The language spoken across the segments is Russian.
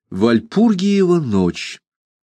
Вальпургиева ночь.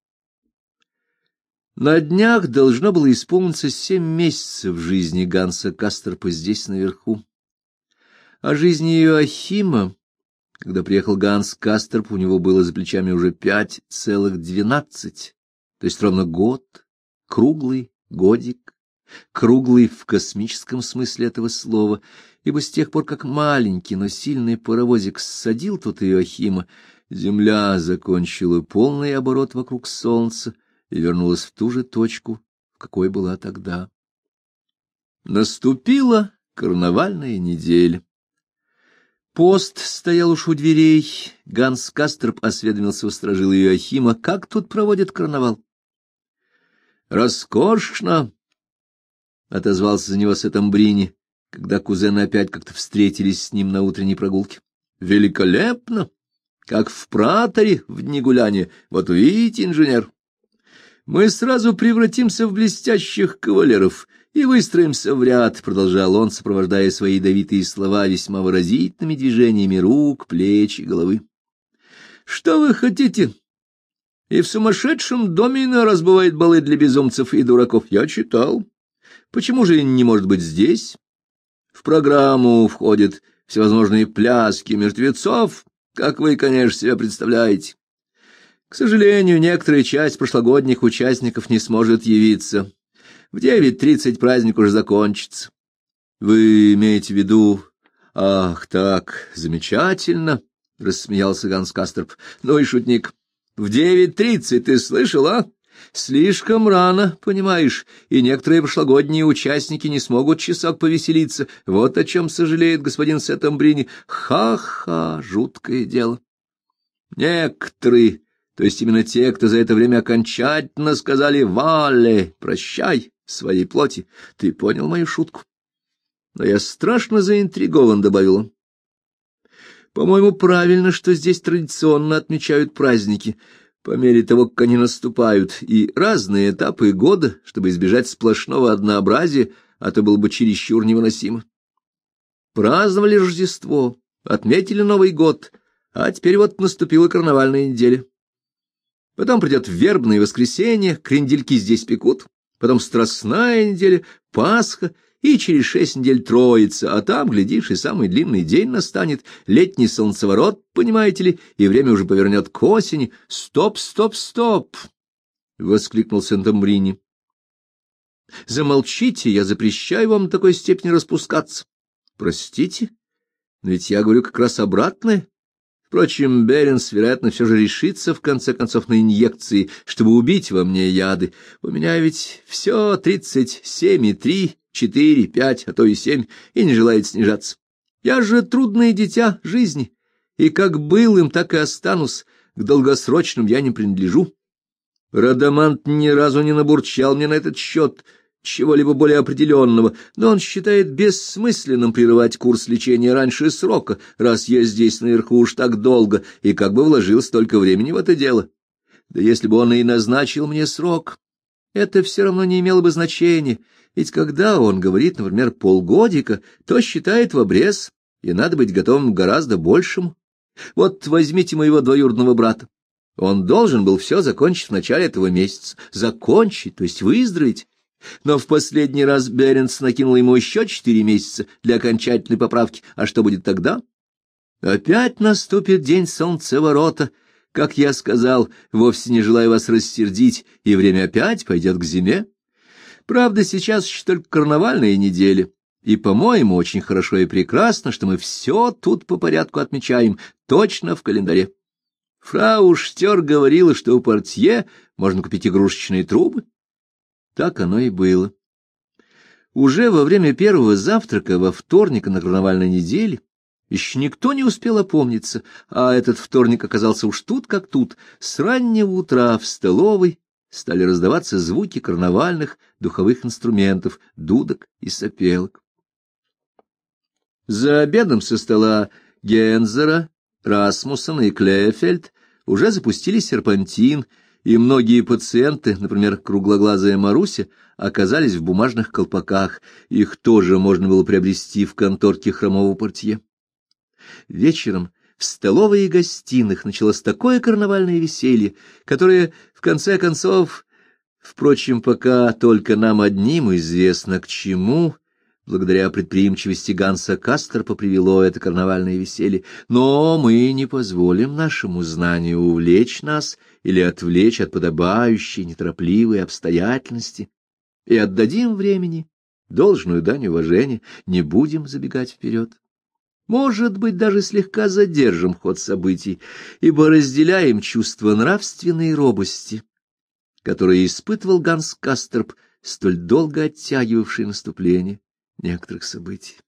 На днях должно было исполниться 7 месяцев жизни Ганса Касторпа здесь наверху. О жизни Иоахима, когда приехал Ганс Касторп, у него было за плечами уже 5,12, то есть ровно год, круглый годик, круглый в космическом смысле этого слова, ибо с тех пор, как маленький, но сильный паровозик ссадил тут Иоахима, Земля закончила полный оборот вокруг Солнца и вернулась в ту же точку, в какой была тогда. Наступила карнавальная неделя. Пост стоял уж у дверей. Ганс Касторп осведомился у стражила Иоахима, как тут проводят карнавал. «Роскошно!» — отозвался за него Сеттембрини, когда кузены опять как-то встретились с ним на утренней прогулке. «Великолепно! Как в Праторе в дни гуляния. Вот увидите, инженер, мы сразу превратимся в блестящих кавалеров и выстроимся в ряд», — продолжал он, сопровождая свои ядовитые слова весьма выразительными движениями рук, плеч и головы. «Что вы хотите? И в сумасшедшем доме иной раз бывают балы для безумцев и дураков. Я читал. Почему же не может быть здесь? В программу входят всевозможные пляски мертвецов, как вы, конечно, себе представляете. К сожалению, некоторая часть прошлогодних участников не сможет явиться. В 9:30 праздник уже закончится. Вы имеете в виду... Ах, так, замечательно, — рассмеялся Ганс Касторп. Ну и шутник. В 9:30, ты слышал, а? Слишком рано, понимаешь, и некоторые прошлогодние участники не смогут часок повеселиться. Вот о чем сожалеет господин Сеттембрини. Ха-ха, жуткое дело. Некоторые, то есть именно те, кто за это время окончательно сказали «Вале, прощай» своей плоти. Ты понял мою шутку? Но я страшно заинтригован, — добавил он. По-моему, правильно, что здесь традиционно отмечают праздники по мере того, как они наступают, и разные этапы года, чтобы избежать сплошного однообразия, а то было бы чересчур невыносимо. Праздновали Рождество, отметили Новый год, а теперь вот наступила карнавальная неделя. Потом придет вербное воскресенье, крендельки здесь пекут, потом страстная неделя, Пасха, и через 6 недель Троица, а там, глядишь, и самый длинный день настанет, летний солнцеворот, понимаете ли, и время уже повернет к осени. Стоп, стоп, стоп! — воскликнул Сеттембрини. — Замолчите, я запрещаю вам до такой степени распускаться. — Простите, но ведь я говорю как раз обратное. Впрочем, Беренс, вероятно, все же решится, в конце концов, на инъекции, чтобы убить во мне яды. У меня ведь все 37,3, 4, 5, а то и 7, и не желает снижаться. Я же трудное дитя жизни, и как был им, так и останусь. К долгосрочным я не принадлежу. Радамант ни разу не набурчал мне на этот счет чего-либо более определенного, но он считает бессмысленным прерывать курс лечения раньше срока, раз я здесь наверху уж так долго и как бы вложил столько времени в это дело. Да если бы он и назначил мне срок, это все равно не имело бы значения, ведь когда он говорит, например, полгодика, то считает в обрез, и надо быть готовым к гораздо большему. Вот возьмите моего двоюродного брата. Он должен был все закончить в начале этого месяца. Закончить, то есть выздороветь. Но в последний раз Беренс накинул ему еще 4 месяца для окончательной поправки. А что будет тогда? Опять наступит день солнцеворота. Как я сказал, вовсе не желаю вас рассердить, и время опять пойдет к зиме. Правда, сейчас еще только карнавальная неделя, и, по-моему, очень хорошо и прекрасно, что мы все тут по порядку отмечаем, точно в календаре. Фрау Штер говорила, что у портье можно купить игрушечные трубы. Так оно и было. Уже во время первого завтрака во вторник на карнавальной неделе еще никто не успел опомниться, а этот вторник оказался уж тут как тут. С раннего утра в столовой стали раздаваться звуки карнавальных духовых инструментов, дудок и сопелок. За обедом со стола Гензера, Расмуссена и Клефельд уже запустили серпантин, и многие пациенты, например, круглоглазая Маруся, оказались в бумажных колпаках. Их тоже можно было приобрести в конторке хромого портье. Вечером в столовой и гостиных началось такое карнавальное веселье, которое, в конце концов, впрочем, пока только нам одним известно, к чему, благодаря предприимчивости Ганса Касторпа, привело это карнавальное веселье, но мы не позволим нашему знанию увлечь нас или отвлечь от подобающей, неторопливой обстоятельности, и отдадим времени должную дань уважения, не будем забегать вперед. Может быть, даже слегка задержим ход событий, ибо разделяем чувство нравственной робости, которое испытывал Ганс Касторп, столь долго оттягивавший наступление некоторых событий.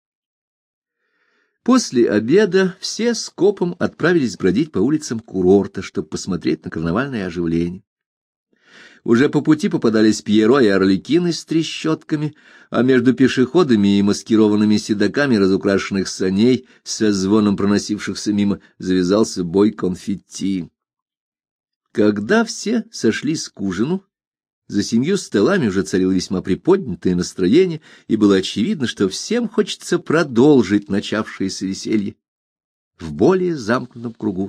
После обеда все скопом отправились бродить по улицам курорта, чтобы посмотреть на карнавальное оживление. Уже по пути попадались Пьеро и Арлекины с трещотками, а между пешеходами и маскированными седоками разукрашенных саней, со звоном проносившихся мимо, завязался бой конфетти. Когда все сошлись к ужину, за 7 столами уже царило весьма приподнятое настроение, и было очевидно, что всем хочется продолжить начавшееся веселье в более замкнутом кругу.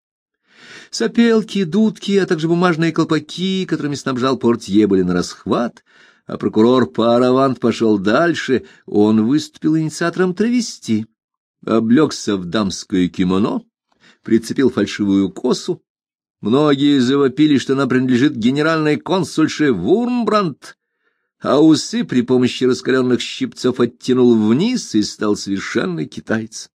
Сопелки, дудки, а также бумажные колпаки, которыми снабжал портье, были нарасхват, а прокурор Паравант пошел дальше. Он выступил инициатором травести, облегся в дамское кимоно, прицепил фальшивую косу. Многие завопили, что она принадлежит генеральной консульше Вурмбрандт, а усы при помощи раскаленных щипцов оттянул вниз и стал совершенный китаец.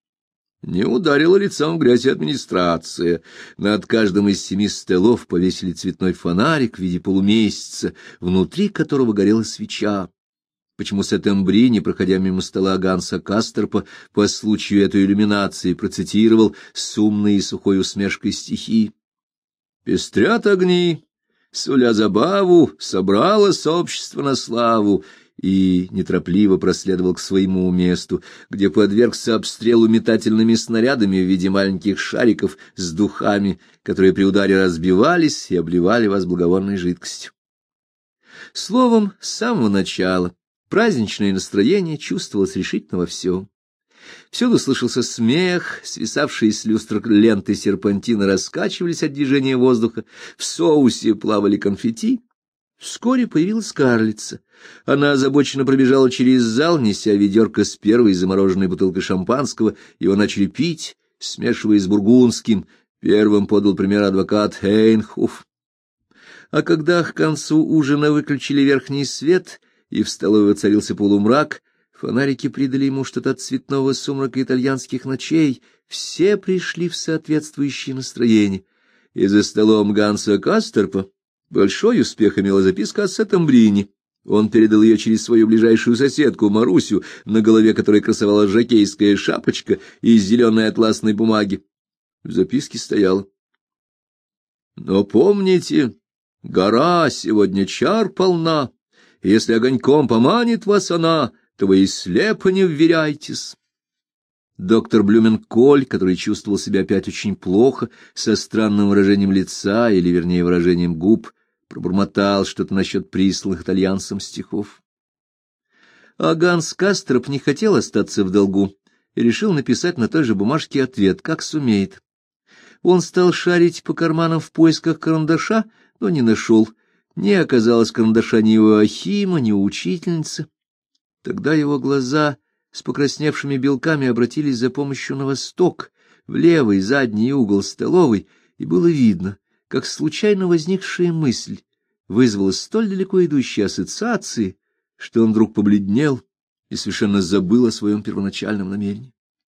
Не ударила лицом в грязь администрация. Над каждым из 7 столов повесили цветной фонарик в виде полумесяца, внутри которого горела свеча. Почему Сеттембрини, проходя мимо стола Ганса Касторпа, по случаю этой иллюминации процитировал с умной и сухой усмешкой стихи: «Пестрят огни, суля забаву, собралось общество на славу», и неторопливо проследовал к своему месту, где подвергся обстрелу метательными снарядами в виде маленьких шариков с духами, которые при ударе разбивались и обливали вас благовонной жидкостью. Словом, с самого начала праздничное настроение чувствовалось решительно во всем. Всюду слышался смех, свисавшие с люстр ленты серпантина раскачивались от движения воздуха, в соусе плавали конфетти. Вскоре появилась карлица. Она озабоченно пробежала через зал, неся ведерко с первой замороженной бутылкой шампанского. Его начали пить, смешивая с бургундским. Первым подал пример адвокат Хейнхоф. А когда к концу ужина выключили верхний свет, и в столовой воцарился полумрак, фонарики придали ему что-то от цветного сумрака итальянских ночей, все пришли в соответствующее настроение. И за столом Ганса Касторпа большой успех имела записка от Сеттембрини. Он передал ее через свою ближайшую соседку Марусю, на голове которой красовалась жокейская шапочка из зеленой атласной бумаги. В записке стояло: «Но помните, гора сегодня чар полна, и если огоньком поманит вас она, то вы и слепо не вверяйтесь». Доктор Блюменколь, который чувствовал себя опять очень плохо, со странным выражением лица, или, вернее, выражением губ, пробормотал что-то насчет присланных итальянцам стихов. А Ганс Касторп не хотел остаться в долгу и решил написать на той же бумажке ответ, как сумеет. Он стал шарить по карманам в поисках карандаша, но не нашел. Не оказалось карандаша ни у Ахима, ни у учительницы. Тогда его глаза с покрасневшими белками обратились за помощью на восток, в левый задний угол столовой, и было видно, как случайно возникшая мысль вызвала столь далеко идущие ассоциации, что он вдруг побледнел и совершенно забыл о своем первоначальном намерении.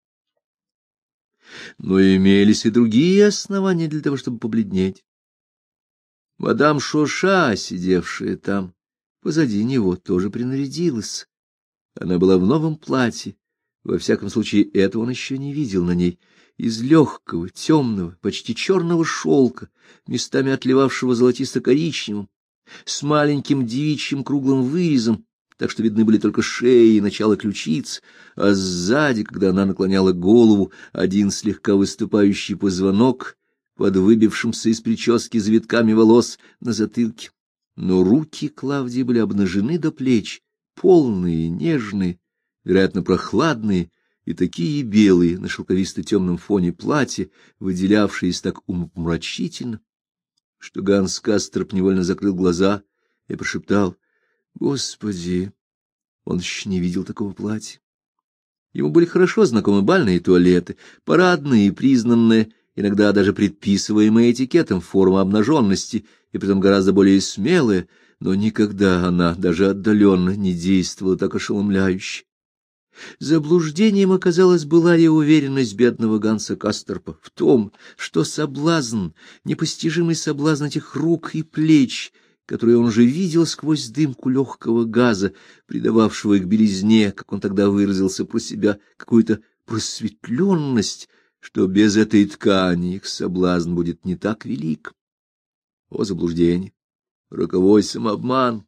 Но имелись и другие основания для того, чтобы побледнеть. Мадам Шоша, сидевшая там позади него, тоже принарядилась. Она была в новом платье, во всяком случае этого он еще не видел на ней, из легкого, темного, почти черного шелка, местами отливавшего золотисто-коричневым, с маленьким девичьим круглым вырезом, так что видны были только шея и начало ключиц, а сзади, когда она наклоняла голову, один слегка выступающий позвонок под выбившимся из прически завитками волос на затылке. Но руки Клавдии были обнажены до плеч, полные, нежные, вероятно, прохладные, и такие белые на шелковисто-темном фоне платья, выделявшиеся так умопомрачительно, что Ганс Касторп невольно закрыл глаза и прошептал: «Господи!» Он еще не видел такого платья. Ему были хорошо знакомы бальные туалеты, парадные и признанные, иногда даже предписываемые этикетом форма обнаженности, и притом гораздо более смелая, но никогда она даже отдаленно не действовала так ошеломляюще. Заблуждением оказалась была и уверенность бедного Ганса Касторпа в том, что соблазн, непостижимый соблазн этих рук и плеч, которые он уже видел сквозь дымку легкого газа, придававшего их белизне, как он тогда выразился про себя, какую-то просветленность, что без этой ткани их соблазн будет не так велик. О заблуждение! Роковой самообман!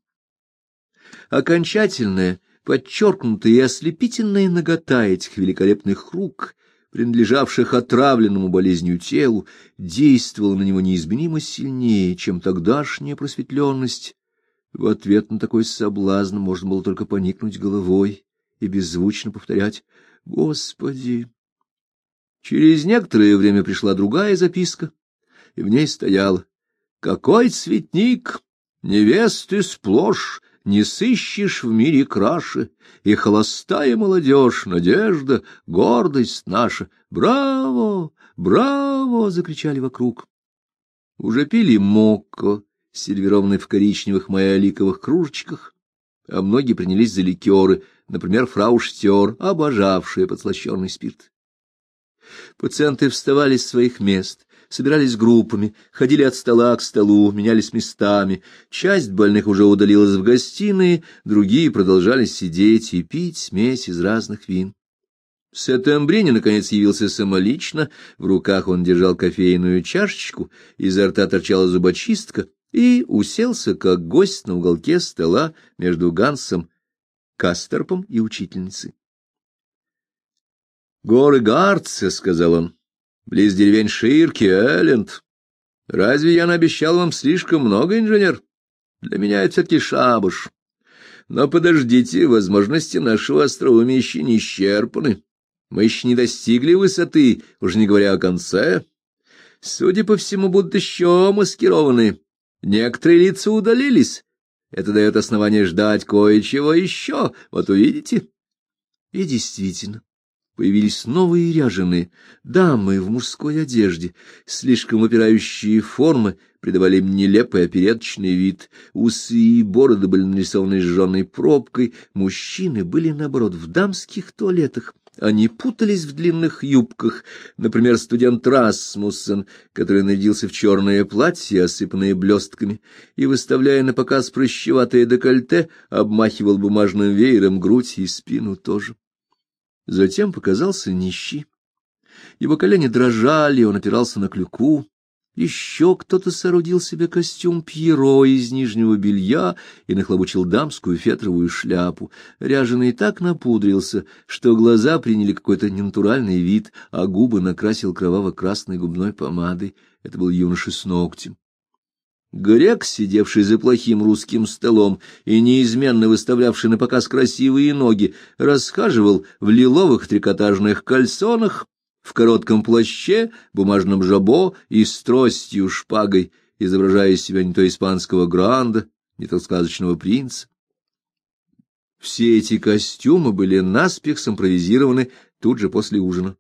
Окончательное, подчеркнутая и ослепительная нагота этих великолепных рук, принадлежавших отравленному болезнью телу, действовала на него неизменимо сильнее, чем тогдашняя просветленность. В ответ на такой соблазн можно было только поникнуть головой и беззвучно повторять: «Господи!». Через некоторое время пришла другая записка, и в ней стояло: «Какой цветник! Невесты сплошь! Не сыщешь в мире краше, и холостая молодежь, надежда, гордость наша. Браво! Браво!» — закричали вокруг. Уже пили мокко, сервированный в коричневых майоликовых кружечках, а многие принялись за ликеры, например, фрау Штёр, обожавшая подслащённый спирт. Пациенты вставали с своих мест, собирались группами, ходили от стола к столу, менялись местами. Часть больных уже удалилась в гостиные, другие продолжали сидеть и пить смесь из разных вин. Сеттембрини, наконец, явился самолично, в руках он держал кофейную чашечку, изо рта торчала зубочистка и уселся, как гость, на уголке стола между Гансом Касторпом и учительницей. «Горы Гарце», — сказал он, — «близ деревень Ширки, Элленд. Разве я наобещал вам слишком много, инженер? Для меня это все-таки шабаш. Но подождите, возможности нашего остроумия еще не исчерпаны. Мы еще не достигли высоты, уже не говоря о конце. Судя по всему, будут еще маскированы. Некоторые лица удалились. Это дает основание ждать кое-чего еще. Вот увидите». И действительно, появились новые ряженые дамы в мужской одежде. Слишком выпирающие формы придавали им нелепый опереточный вид. Усы и бороды были нарисованы сжженной пробкой. Мужчины были, наоборот, в дамских туалетах. Они путались в длинных юбках. Например, студент Расмуссен, который нарядился в черное платье, осыпанное блестками, и, выставляя на показ прыщеватое декольте, обмахивал бумажным веером грудь и спину тоже. Затем показался нищий. Его колени дрожали, он опирался на клюку. Еще кто-то соорудил себе костюм Пьеро из нижнего белья и нахлобучил дамскую фетровую шляпу. Ряженый так напудрился, что глаза приняли какой-то ненатуральный вид, а губы накрасил кроваво-красной губной помадой. Это был юноша с ногтем. Грек, сидевший за плохим русским столом и неизменно выставлявший на показ красивые ноги, расхаживал в лиловых трикотажных кальсонах, в коротком плаще, бумажном жабо и с тростью-шпагой, изображая из себя не то испанского гранда, не то сказочного принца. Все эти костюмы были наспех симпровизированы тут же после ужина.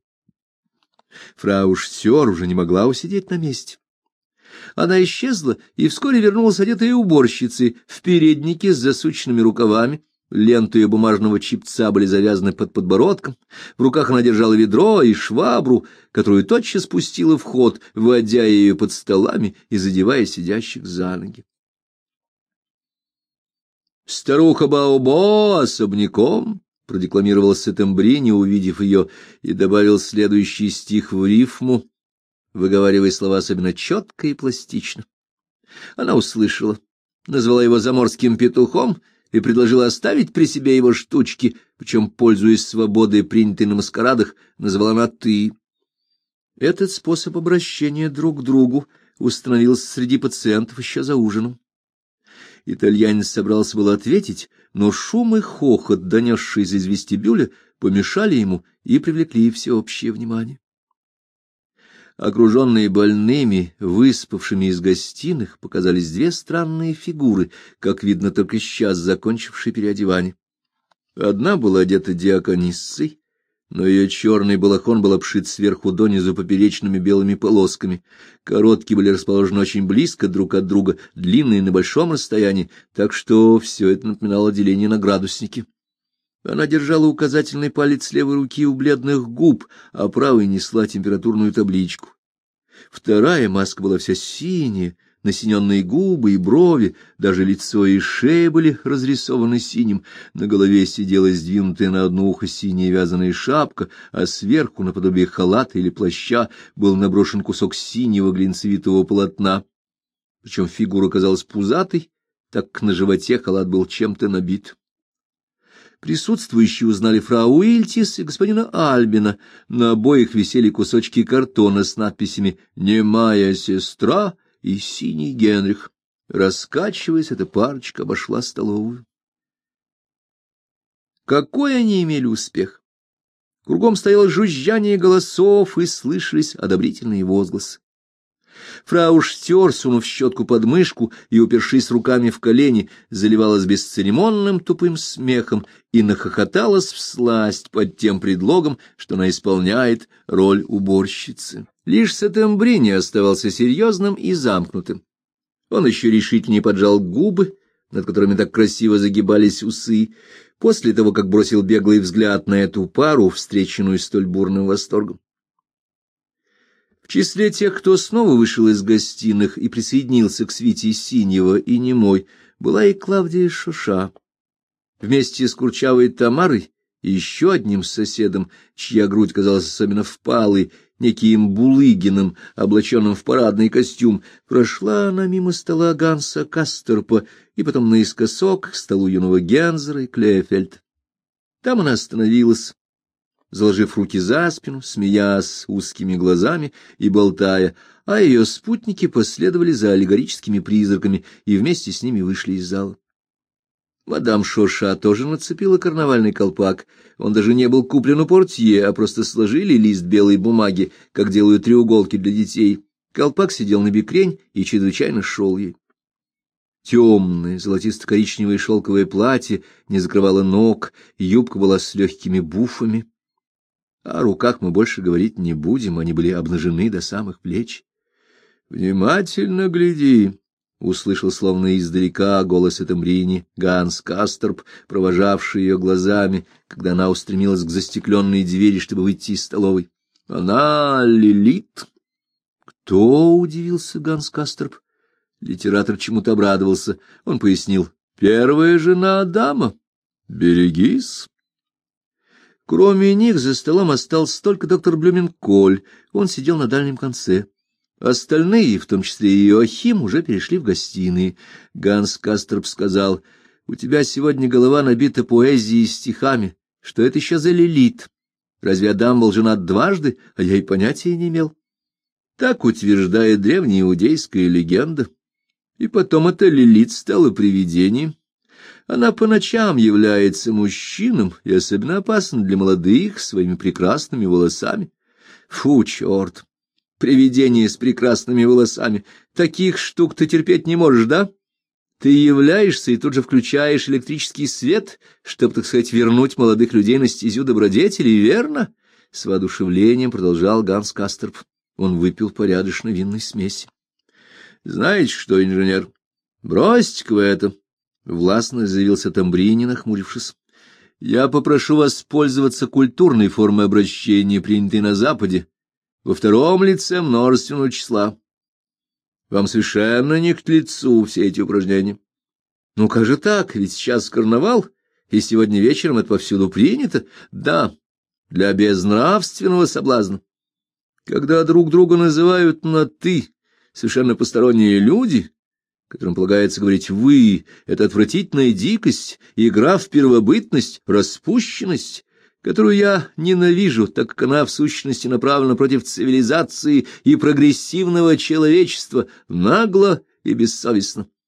Фрау Штёр уже не могла усидеть на месте. Она исчезла и вскоре вернулась одетая уборщицей в переднике с засученными рукавами. Ленты ее бумажного чепца были завязаны под подбородком. В руках она держала ведро и швабру, которую тотчас пустила в ход, водя ее под столами и задевая сидящих за ноги. «Старуха Баобо особняком», — продекламировал Сеттембрини, увидев ее, и добавил следующий стих в рифму, выговаривая слова особенно четко и пластично. Она услышала, назвала его заморским петухом и предложила оставить при себе его штучки, причем, пользуясь свободой, принятой на маскарадах, назвала на «ты». Этот способ обращения друг к другу установился среди пациентов еще за ужином. Итальянец собрался было ответить, но шум и хохот, донесшиеся из вестибюля, помешали ему и привлекли всеобщее внимание. Окруженные больными, выспавшими из гостиных, показались две странные фигуры, как видно, только сейчас закончившие переодевание. Одна была одета диакониссой, но ее черный балахон был обшит сверху донизу поперечными белыми полосками. Короткие были расположены очень близко друг от друга, длинные на большом расстоянии, так что все это напоминало деление на градусники. Она держала указательный палец левой руки у бледных губ, а правой несла температурную табличку. Вторая маска была вся синяя, насиненные губы и брови, даже лицо и шея были разрисованы синим, на голове сидела сдвинутая на одно ухо синяя вязаная шапка, а сверху, наподобие халата или плаща, был наброшен кусок синего глинцевитого полотна. Причем фигура казалась пузатой, так как на животе халат был чем-то набит. Присутствующие узнали фрау Уильтис и господина Альбина. На обоих висели кусочки картона с надписями «Немая сестра» и «Синий Генрих». Раскачиваясь, эта парочка обошла столовую. Какой они имели успех! Кругом стояло жужжание голосов, и слышались одобрительные возгласы. Фрау Штёр, сунув щетку под мышку и упершись руками в колени, заливалась бесцеремонным тупым смехом и нахохоталась всласть под тем предлогом, что она исполняет роль уборщицы. Лишь Сеттембрини оставался серьезным и замкнутым. Он еще решительнее поджал губы, над которыми так красиво загибались усы, после того, как бросил беглый взгляд на эту пару, встреченную столь бурным восторгом. В числе тех, кто снова вышел из гостиных и присоединился к свите Синего и Немой, была и Клавдия Шоша. Вместе с курчавой Тамарой и еще одним соседом, чья грудь казалась особенно впалой, неким Булыгиным, облаченным в парадный костюм, прошла она мимо стола Ганса Касторпа и потом наискосок к столу юного Гензера и Клефельд. Там она остановилась, заложив руки за спину, смеясь узкими глазами и болтая, а ее спутники последовали за аллегорическими призраками и вместе с ними вышли из зала. Мадам Шоша тоже нацепила карнавальный колпак. Он даже не был куплен у портье, а просто сложили лист белой бумаги, как делают треуголки для детей. Колпак сидел на бекрень и чрезвычайно шел ей. Темное золотисто-коричневое шелковое платье не закрывало ног, юбка была с легкими буфами. О руках мы больше говорить не будем, они были обнажены до самых плеч. — Внимательно гляди! — услышал словно издалека голос Сеттембрини Ганс Касторп, провожавший ее глазами, когда она устремилась к застекленной двери, чтобы выйти из столовой. — Она Лилит? — Кто? — удивился Ганс Касторп. Литератор чему-то обрадовался. Он пояснил. — Первая жена Адама. Берегись. Кроме них за столом остался только доктор Блюменколь. Он сидел на дальнем конце. Остальные, в том числе и Иоахим, уже перешли в гостиные. Ганс Касторп сказал: — У тебя сегодня голова набита поэзией и стихами. Что это еще за Лилит? Разве Адам был женат дважды, а я и понятия не имел? Так утверждает древняя иудейская легенда. И потом эта Лилит стала привидением. Она по ночам является мужчинам и особенно опасна для молодых своими прекрасными волосами. Фу, черт! Привидение с прекрасными волосами. Таких штук ты терпеть не можешь, да? Ты являешься и тут же включаешь электрический свет, чтобы, так сказать, вернуть молодых людей на стезю добродетели, верно? С воодушевлением продолжал Ганс Касторп. Он выпил порядочно винной смеси. — Знаете что, инженер, бросьте-ка вы это, — властно заявил Сеттембрини, нахмурившись. — Я попрошу вас пользоваться культурной формой обращения, принятой на Западе, во втором лице множественного числа. Вам совершенно не к лицу все эти упражнения. Ну, как же так? Ведь сейчас карнавал, и сегодня вечером это повсюду принято. Да, для безнравственного соблазна. Когда друг друга называют на «ты», совершенно посторонние люди, которым полагается говорить «вы», это отвратительная дикость, игра в первобытность, распущенность, которую я ненавижу, так как она в сущности направлена против цивилизации и прогрессивного человечества, нагло и бессовестно.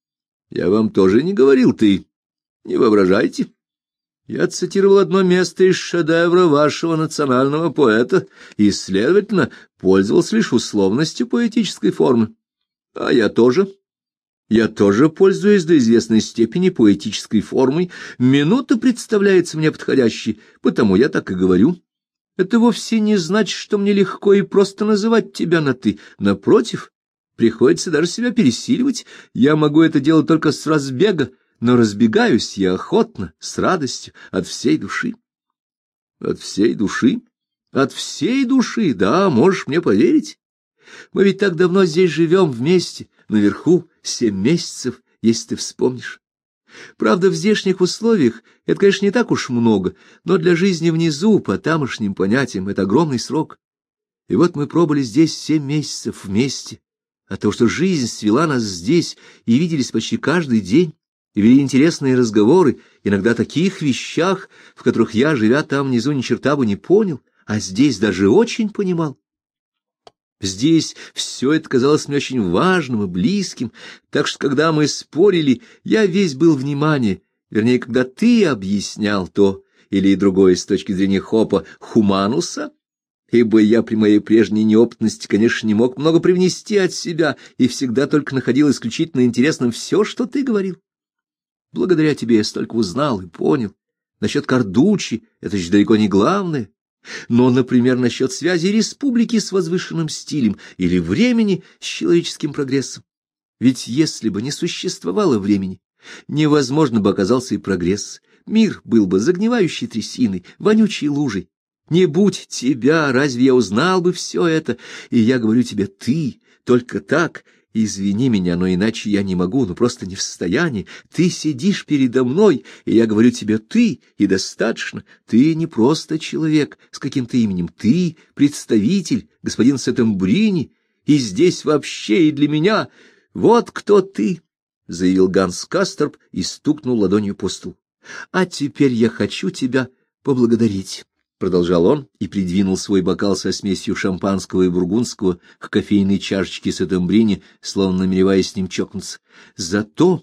Я вам тоже не говорил, ты не воображайте. Я цитировал одно место из шедевра вашего национального поэта и, следовательно, пользовался лишь условностью поэтической формы. А я тоже пользуюсь до известной степени поэтической формой. Минута представляется мне подходящей, потому я так и говорю. Это вовсе не значит, что мне легко и просто называть тебя на «ты». Напротив, приходится даже себя пересиливать. Я могу это делать только с разбега, но разбегаюсь я охотно, с радостью, от всей души. От всей души? От всей души, да, можешь мне поверить. Мы ведь так давно здесь живем вместе, наверху, 7 месяцев, если ты вспомнишь. Правда, в здешних условиях это, конечно, не так уж много, но для жизни внизу, по тамошним понятиям, это огромный срок. И вот мы пробыли здесь 7 месяцев вместе, а то, что жизнь свела нас здесь, и виделись почти каждый день, и вели интересные разговоры, иногда о таких вещах, в которых я, живя там внизу, ни черта бы не понял, а здесь даже очень понимал. Здесь все это казалось мне очень важным и близким, так что, когда мы спорили, я весь был внимание, вернее, когда ты объяснял то или другое с точки зрения Хопа Хумануса, ибо я при моей прежней неопытности, конечно, не мог много привнести от себя и всегда только находил исключительно интересным все, что ты говорил. Благодаря тебе я столько узнал и понял. Насчет Кардучи это же далеко не главное. Но, например, насчет связи республики с возвышенным стилем или времени с человеческим прогрессом. Ведь если бы не существовало времени, невозможно бы оказался и прогресс. Мир был бы загнивающей трясиной, вонючей лужей. Не будь тебя, разве я узнал бы все это? И я говорю тебе, ты, только так. Извини меня, но иначе я не могу, ну просто не в состоянии. Ты сидишь передо мной, и я говорю тебе «ты», и достаточно. Ты не просто человек с каким-то именем, ты представитель, господин Сеттембрини, и здесь вообще и для меня. Вот кто ты, — заявил Ганс Касторп и стукнул ладонью по столу. А теперь я хочу тебя поблагодарить. Продолжал он и придвинул свой бокал со смесью шампанского и бургундского к кофейной чашечке Сеттембрини, словно намереваясь с ним чокнуться. За то,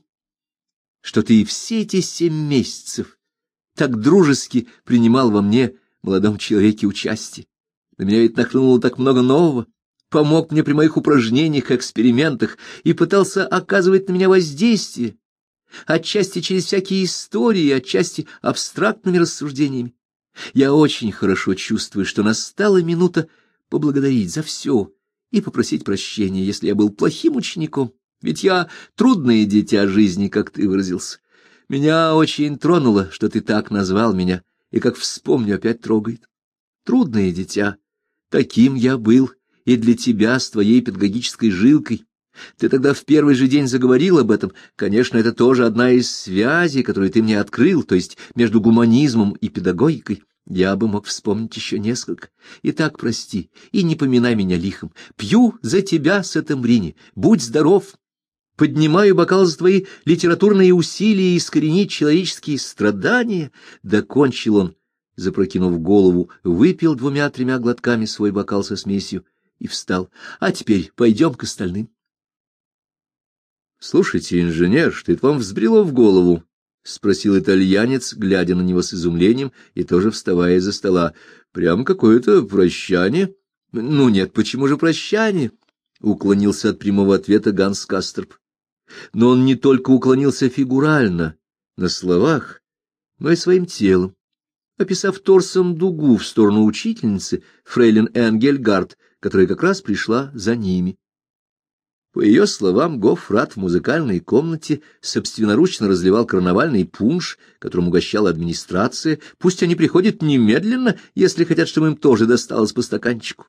что ты все эти 7 месяцев так дружески принимал во мне, молодом человеке, участие. На меня ведь нахлынуло так много нового, помог мне при моих упражнениях, экспериментах и пытался оказывать на меня воздействие, отчасти через всякие истории, отчасти абстрактными рассуждениями. Я очень хорошо чувствую, что настала минута поблагодарить за все и попросить прощения, если я был плохим учеником, ведь я трудное дитя жизни, как ты выразился. Меня очень тронуло, что ты так назвал меня, и, как вспомню, опять трогает. Трудное дитя. Таким я был и для тебя с твоей педагогической жилкой. Ты тогда в первый же день заговорил об этом. Конечно, это тоже одна из связей, которую ты мне открыл, то есть между гуманизмом и педагогикой. Я бы мог вспомнить еще несколько. Итак, прости и не поминай меня лихом. Пью за тебя, Сеттембрини. Будь здоров. Поднимаю бокал за твои литературные усилия искоренить человеческие страдания. Докончил он, запрокинув голову, выпил 2-3 глотками свой бокал со смесью и встал. А теперь пойдем к остальным. — Слушайте, инженер, что это вам взбрело в голову? — спросил итальянец, глядя на него с изумлением и тоже вставая из-за стола. — Прям какое-то прощание. — Ну нет, почему же прощание? — уклонился от прямого ответа Ганс Касторп. Но он не только уклонился фигурально, на словах, но и своим телом, описав торсом дугу в сторону учительницы фрейлин Энгельгард, которая как раз пришла за ними. По ее словам, Гоффрат в музыкальной комнате собственноручно разливал карнавальный пунш, которым угощала администрация. Пусть они приходят немедленно, если хотят, чтобы им тоже досталось по стаканчику.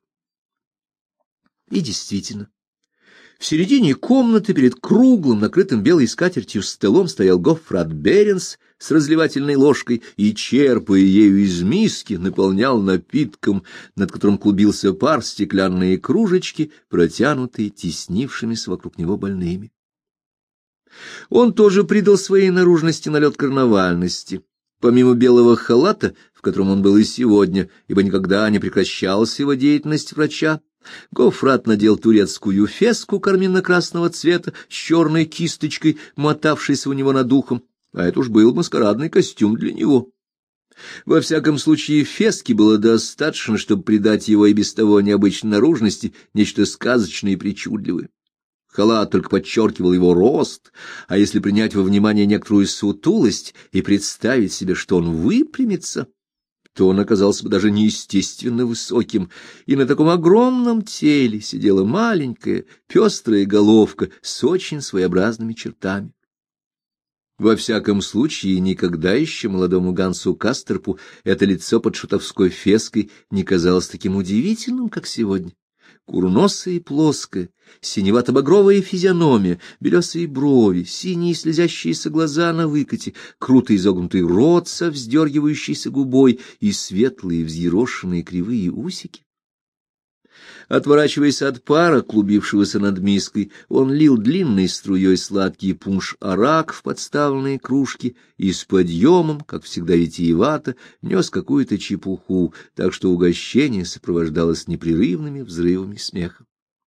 И действительно, в середине комнаты перед круглым, накрытым белой скатертью столом стоял Гоффрат Беренс с разливательной ложкой и, черпая ею из миски, наполнял напитком, над которым клубился пар, стеклянные кружечки, протянутые теснившимися вокруг него больными. Он тоже придал своей наружности налет карнавальности. Помимо белого халата, в котором он был и сегодня, ибо никогда не прекращалась его деятельность врача, Гофрат надел турецкую феску карминно-красного цвета с черной кисточкой, мотавшейся у него над ухом, а это уж был маскарадный костюм для него. Во всяком случае, фески было достаточно, чтобы придать его и без того необычной наружности нечто сказочное и причудливое. Халат только подчеркивал его рост, а если принять во внимание некоторую сутулость и представить себе, что он выпрямится, то он оказался бы даже неестественно высоким, и на таком огромном теле сидела маленькая пестрая головка с очень своеобразными чертами. Во всяком случае, никогда еще молодому Гансу Кастерпу это лицо под шутовской феской не казалось таким удивительным, как сегодня. Курносая и плоская, синевато-багровая физиономия, белесые брови, синие слезящиеся глаза на выкате, круто изогнутый рот со вздергивающейся губой и светлые взъерошенные кривые усики. Отворачиваясь от пара, клубившегося над миской, он лил длинной струей сладкий пунш-арак в подставленные кружки и с подъемом, как всегда витиевато, нес какую-то чепуху, так что угощение сопровождалось непрерывными взрывами смеха.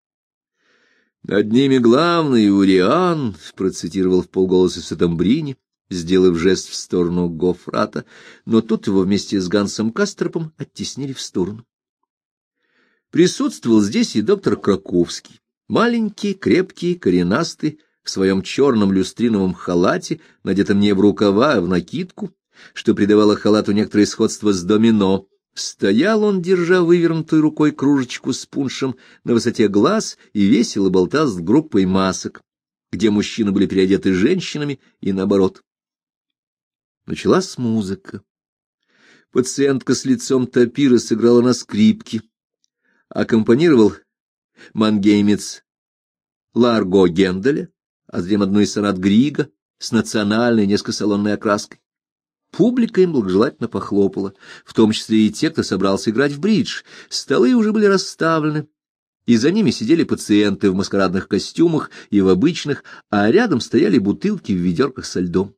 «Над ними главный Уриан», — процитировал вполголоса Сетамбрини, сделав жест в сторону Гофрата, но тут его вместе с Гансом Кастерпом оттеснили в сторону. Присутствовал здесь и доктор Краковский, маленький, крепкий, коренастый, в своем черном люстриновом халате, надетом не в рукава, а в накидку, что придавало халату некоторое сходство с домино. Стоял он, держа вывернутой рукой кружечку с пуншем на высоте глаз, и весело болтал с группой масок, где мужчины были переодеты женщинами и наоборот. Началась музыка. Пациентка с лицом тапира сыграла на скрипке. Аккомпанировал мангеймец Ларго Генделя, а затем одну из сонат Грига с национальной низкосалонной окраской. Публика им благожелательно похлопала, в том числе и те, кто собрался играть в бридж. Столы уже были расставлены, и за ними сидели пациенты в маскарадных костюмах и в обычных, а рядом стояли бутылки в ведерках со льдом.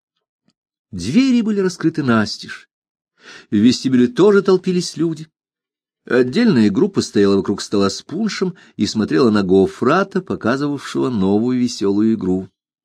Двери были раскрыты настежь. В вестибюле тоже толпились люди. Отдельная группа стояла вокруг стола с пуншем и смотрела на Гофрата, показывавшего новую веселую игру.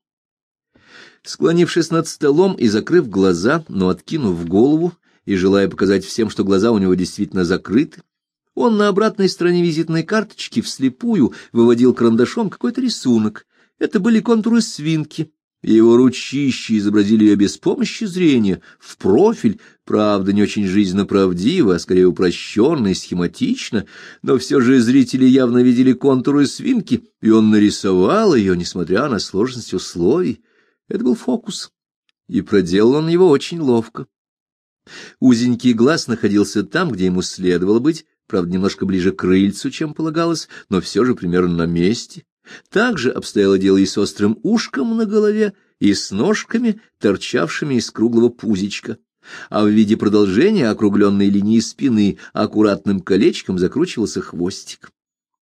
Склонившись над столом и закрыв глаза, но откинув голову и желая показать всем, что глаза у него действительно закрыты, он на обратной стороне визитной карточки вслепую выводил карандашом какой-то рисунок. Это были контуры свинки. Его ручищи изобразили ее без помощи зрения, в профиль, правда, не очень жизненно правдиво, а скорее упрощенно и схематично, но все же зрители явно видели контуры свинки, и он нарисовал ее, несмотря на сложность условий. Это был фокус, и проделал он его очень ловко. Узенький глаз находился там, где ему следовало быть, правда, немножко ближе к крыльцу, чем полагалось, но все же примерно на месте. Так же обстояло дело и с острым ушком на голове, и с ножками, торчавшими из круглого пузичка, а в виде продолжения округленной линии спины аккуратным колечком закручивался хвостик.